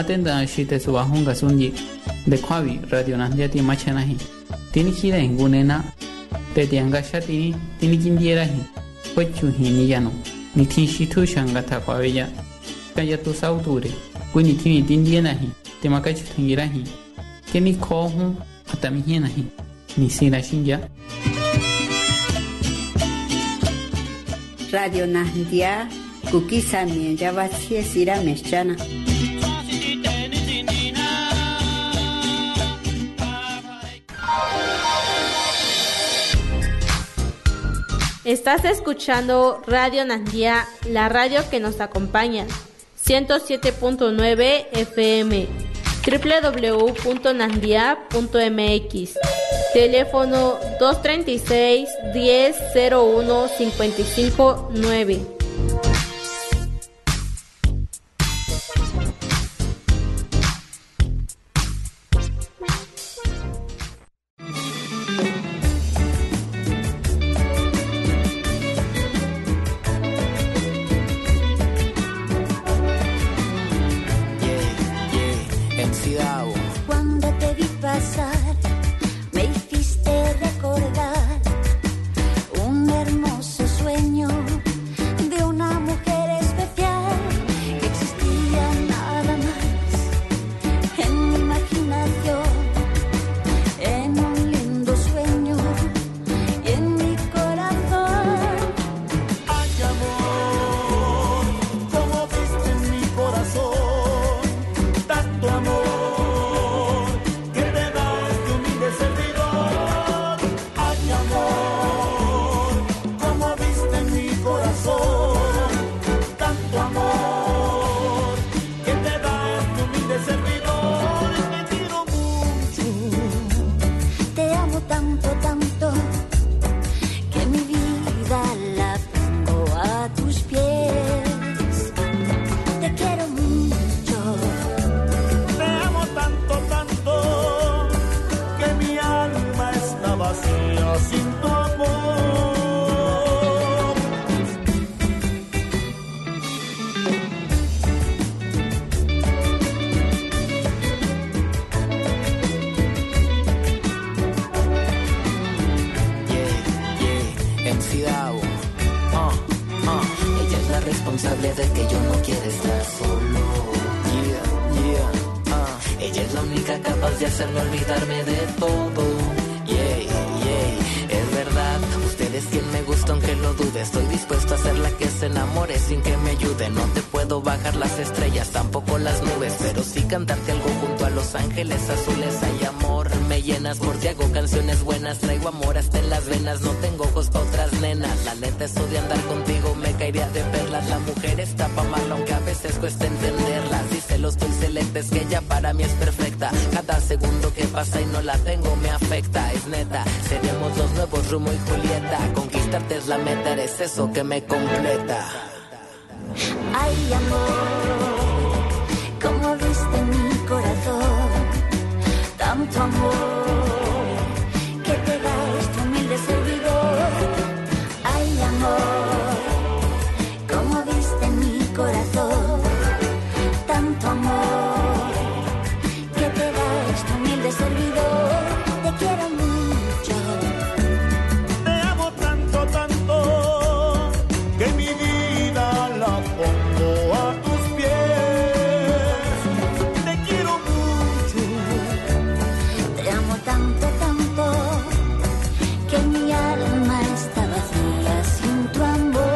atenda shite subahunga sunji de kwabi radio Nandia ti machanahi tini kira ingunena te tiangasha tini kindierahi pachu hini yano ni tin shitu shangata kwabeya kaya tu sauture kuni tini tindienahi te makachu tungirahi kemi kohu atamihienahi ni sira shinja. Radio Nandia kukisa mienja vacie sira mechana. Estás escuchando Radio Nandia, la radio que nos acompaña. 107.9 FM, www.nandia.mx, teléfono 236 1001 55 9. Cantarte algo junto a los ángeles azules. Hay amor, me llenas porque hago canciones buenas. Traigo amor hasta en las venas, no tengo ojos pa' otras nenas. La neta eso de andar contigo me caería de perlas. La mujer está pa' mal, aunque a veces cuesta entenderlas. Dice los dulcelentes que ella para mí es perfecta. Cada segundo que pasa y no la tengo me afecta. Es neta, seremos los nuevos Romeo y Julieta. Conquistarte es la meta, eres eso que me completa. Ay, amor, como viste mi corazón, tanto amor que te da este humilde servidor. Ay, amor, como viste mi corazón, tanto amor que te da este humilde servidor. Te quiero mucho, te amo tanto, tanto, que mi vida la pongo a tus pies. Te quiero mucho, te amo tanto, tanto, que mi alma está vacía sin tu amor.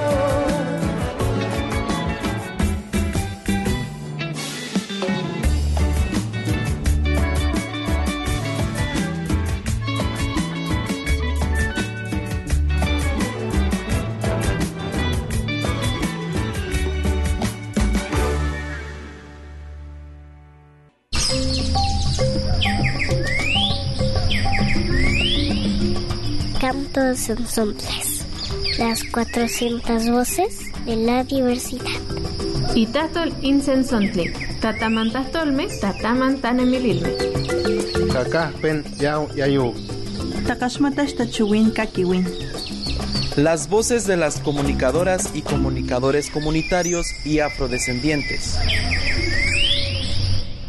Cantos ensambles, las 400 voces de la diversidad. Itatol insensontle, tatamantastolme, tatamantanemililme. Kakajpen yau yayu. Takashmatash tachuwin kakiwin. Las voces de las comunicadoras y comunicadores comunitarios y afrodescendientes.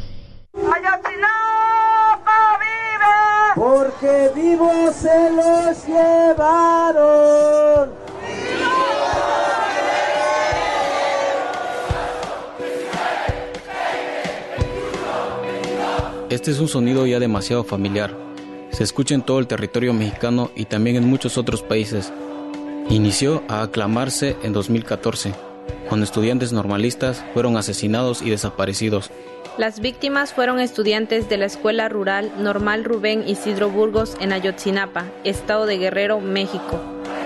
vivos se los llevaron. Este es un sonido ya demasiado familiar. Se escucha en todo el territorio mexicano y también en muchos otros países. Inició a aclamarse en 2014, cuando estudiantes normalistas fueron asesinados y desaparecidos. Las víctimas fueron estudiantes de la Escuela Rural Normal Rubén Isidro Burgos en Ayotzinapa, Estado de Guerrero, México.